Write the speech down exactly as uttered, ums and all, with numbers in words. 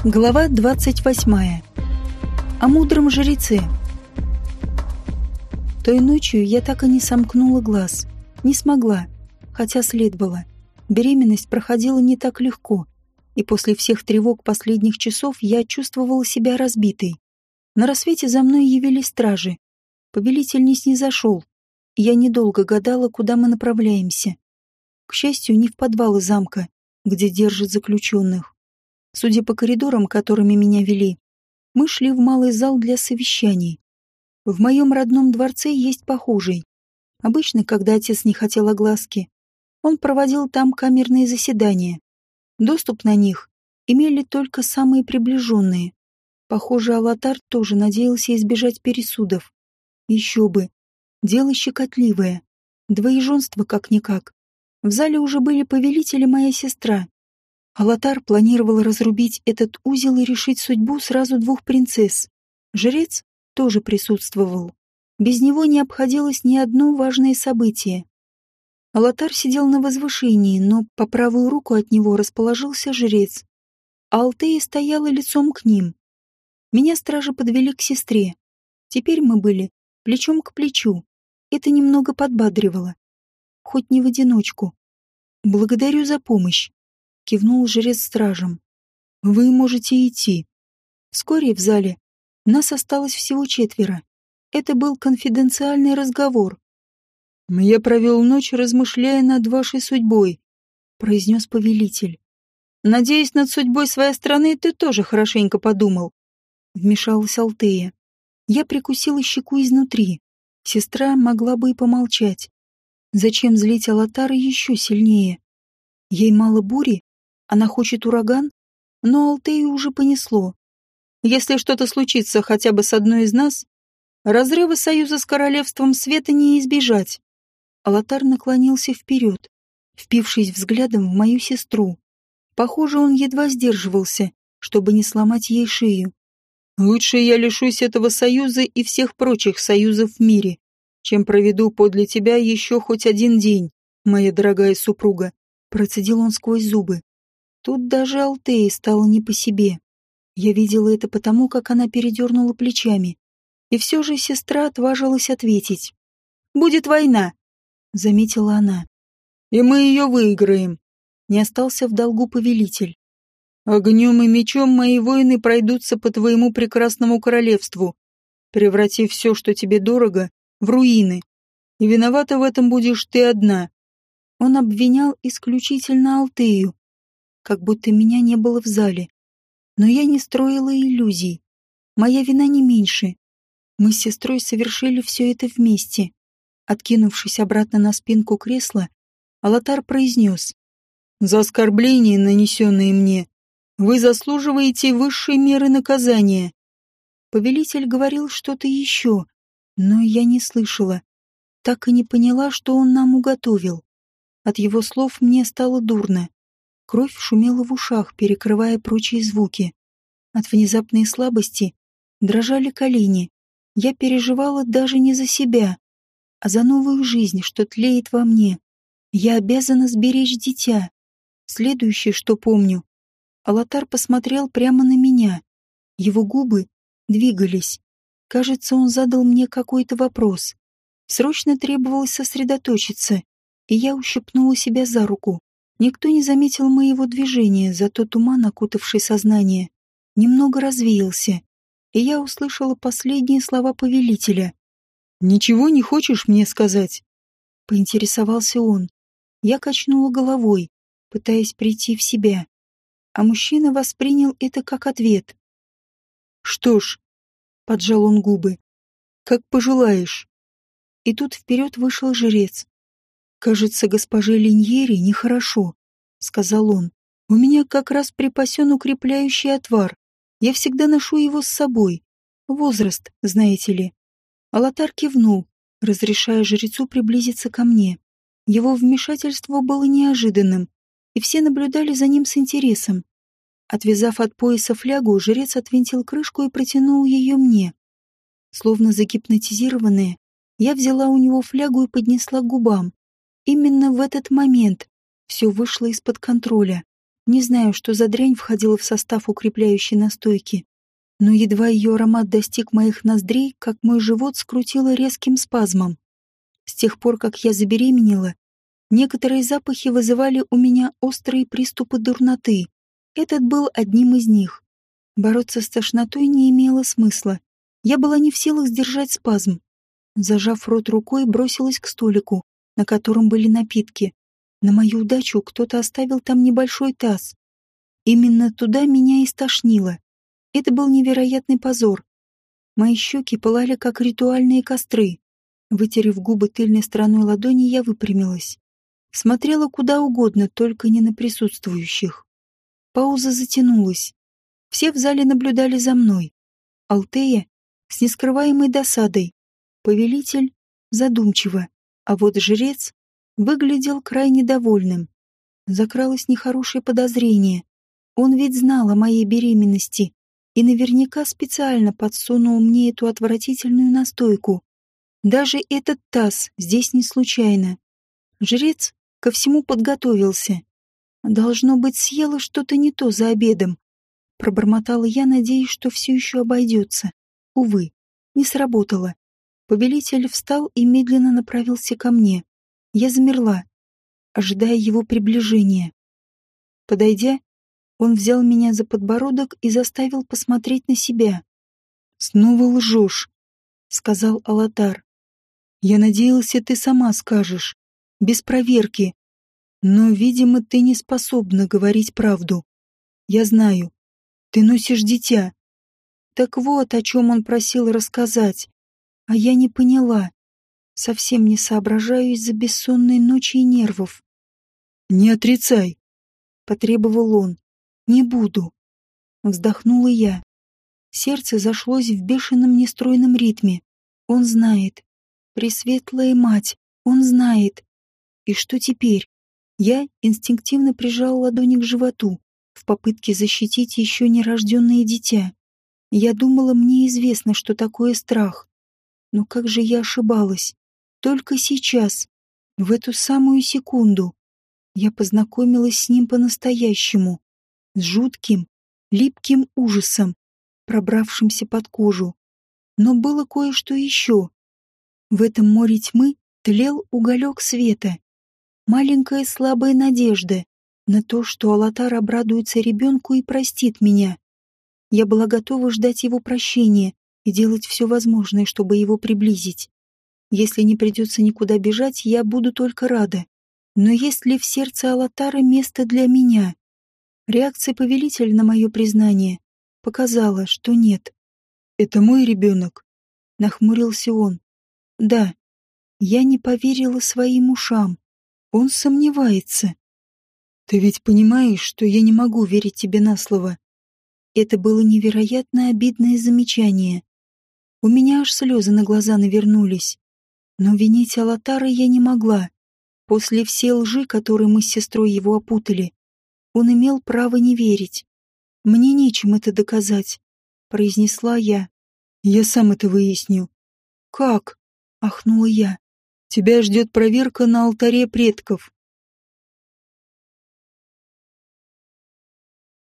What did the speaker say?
Глава двадцать восьмая. О мудром жреце. Той ночью я так и не сомкнула глаз. Не смогла, хотя следовало. Беременность проходила не так легко, и после всех тревог последних часов я чувствовала себя разбитой. На рассвете за мной явились стражи. Повелитель не снизошел, и я недолго гадала, куда мы направляемся. К счастью, не в подвалы замка, где держат заключенных. Судя по коридорам, которыми меня вели, мы шли в малый зал для совещаний. В моем родном дворце есть похожий. Обычно, когда отец не хотел огласки, он проводил там камерные заседания. Доступ на них имели только самые приближенные. Похоже, Алатар тоже надеялся избежать пересудов. Еще бы. Дело щекотливое. Двоеженство как-никак. В зале уже были повелитель и моя сестра. Алатар планировал разрубить этот узел и решить судьбу сразу двух принцесс. Жрец тоже присутствовал. Без него не обходилось ни одно важное событие. Алатар сидел на возвышении, но по правую руку от него расположился жрец. А Алтея стояла лицом к ним. Меня стражи подвели к сестре. Теперь мы были плечом к плечу. Это немного подбадривало. Хоть не в одиночку. «Благодарю за помощь», — кивнул жрец стражем. «Вы можете идти». Вскоре в зале нас осталось всего четверо. Это был конфиденциальный разговор. «Я провел ночь, размышляя над вашей судьбой», — произнес повелитель. «Надеюсь, над судьбой своей страны ты тоже хорошенько подумал», — вмешалась Алтея. Я прикусила щеку изнутри. Сестра могла бы и помолчать. Зачем злить Алатара еще сильнее? Ей мало бури? Она хочет ураган? Но Алтею уже понесло. Если что-то случится хотя бы с одной из нас, разрыва союза с Королевством Света не избежать. Алатар наклонился вперед, впившись взглядом в мою сестру. Похоже, он едва сдерживался, чтобы не сломать ей шею. «Лучше я лишусь этого союза и всех прочих союзов в мире, чем проведу подле тебя еще хоть один день, моя дорогая супруга», — процедил он сквозь зубы. Тут даже Алтее стало не по себе. Я видела это потому, как она передернула плечами. И все же сестра отважилась ответить. «Будет война», — заметила она. «И мы ее выиграем», — не остался в долгу повелитель. «Огнем и мечом мои воины пройдутся по твоему прекрасному королевству, превратив все, что тебе дорого, в руины. И виновата в этом будешь ты одна». Он обвинял исключительно Алтею, как будто меня не было в зале. Но я не строила иллюзий. Моя вина не меньше. Мы с сестрой совершили все это вместе. Откинувшись обратно на спинку кресла, Алатар произнес: «За оскорбление, нанесенное мне, вы заслуживаете высшей меры наказания». Повелитель говорил что-то еще, но я не слышала. Так и не поняла, что он нам уготовил. От его слов мне стало дурно. Кровь шумела в ушах, перекрывая прочие звуки. От внезапной слабости дрожали колени. Я переживала даже не за себя, а за новую жизнь, что тлеет во мне. Я обязана сберечь дитя. Следующее, что помню, Алатар посмотрел прямо на меня. Его губы двигались. Кажется, он задал мне какой-то вопрос. Срочно требовалось сосредоточиться, и я ущипнула себя за руку. Никто не заметил моего движения, зато туман, окутавший сознание, немного развеялся, и я услышала последние слова повелителя. «Ничего не хочешь мне сказать?» — поинтересовался он. Я качнула головой, пытаясь прийти в себя, а мужчина воспринял это как ответ. «Что ж», — поджал он губы, — «как пожелаешь». И тут вперед вышел жрец. «Кажется, госпоже Линьери нехорошо», — сказал он. «У меня как раз припасен укрепляющий отвар. Я всегда ношу его с собой. Возраст, знаете ли». Алатар кивнул, разрешая жрецу приблизиться ко мне. Его вмешательство было неожиданным, и все наблюдали за ним с интересом. Отвязав от пояса флягу, жрец отвинтил крышку и протянул ее мне. Словно загипнотизированная, я взяла у него флягу и поднесла к губам. Именно в этот момент все вышло из-под контроля. Не знаю, что за дрянь входила в состав укрепляющей настойки, но едва ее аромат достиг моих ноздрей, как мой живот скрутило резким спазмом. С тех пор, как я забеременела, некоторые запахи вызывали у меня острые приступы дурноты. Этот был одним из них. Бороться с тошнотой не имело смысла. Я была не в силах сдержать спазм. Зажав рот рукой, бросилась к столику, на котором были напитки. На мою удачу кто-то оставил там небольшой таз. Именно туда меня и стошнило. Это был невероятный позор. Мои щеки пылали, как ритуальные костры. Вытерев губы тыльной стороной ладони, я выпрямилась. Смотрела куда угодно, только не на присутствующих. Пауза затянулась. Все в зале наблюдали за мной. Алтея с нескрываемой досадой, повелитель задумчиво, а вот жрец выглядел крайне довольным. Закралось нехорошее подозрение. Он ведь знал о моей беременности и наверняка специально подсунул мне эту отвратительную настойку. Даже этот таз здесь не случайно. Жрец ко всему подготовился. Должно быть, съела что-то не то за обедом. Пробормотала я, надеясь, что все еще обойдется. Увы, не сработало. Повелитель встал и медленно направился ко мне. Я замерла, ожидая его приближения. Подойдя, он взял меня за подбородок и заставил посмотреть на себя. «Снова лжешь», — сказал Алатар. «Я надеялся, ты сама скажешь, без проверки. Но, видимо, ты не способна говорить правду. Я знаю, ты носишь дитя». Так вот, о чем он просил рассказать. А я не поняла. Совсем не соображаю из-за бессонной ночи и нервов. «Не отрицай», — потребовал он. «Не буду». Вздохнула я. Сердце зашлось в бешеном нестройном ритме. Он знает. Пресветлая мать, он знает. И что теперь? Я инстинктивно прижал ладони к животу, в попытке защитить еще нерожденное дитя. Я думала, мне известно, что такое страх. Но как же я ошибалась. Только сейчас, в эту самую секунду, я познакомилась с ним по-настоящему, с жутким, липким ужасом, пробравшимся под кожу. Но было кое-что еще. В этом море тьмы тлел уголек света. Маленькая слабая надежда на то, что Алатар обрадуется ребенку и простит меня. Я была готова ждать его прощения и делать все возможное, чтобы его приблизить. Если не придется никуда бежать, я буду только рада. Но есть ли в сердце Алатара место для меня? Реакция повелителя на мое признание показала, что нет. «Это мой ребенок», — нахмурился он. «Да». Я не поверила своим ушам. Он сомневается. «Ты ведь понимаешь, что я не могу верить тебе на слово?» Это было невероятно обидное замечание. У меня аж слезы на глаза навернулись. Но винить Алатара я не могла. После всей лжи, которой мы с сестрой его опутали, он имел право не верить. «Мне нечем это доказать», — произнесла я. «Я сам это выясню». «Как?» — ахнула я. «Тебя ждет проверка на алтаре предков.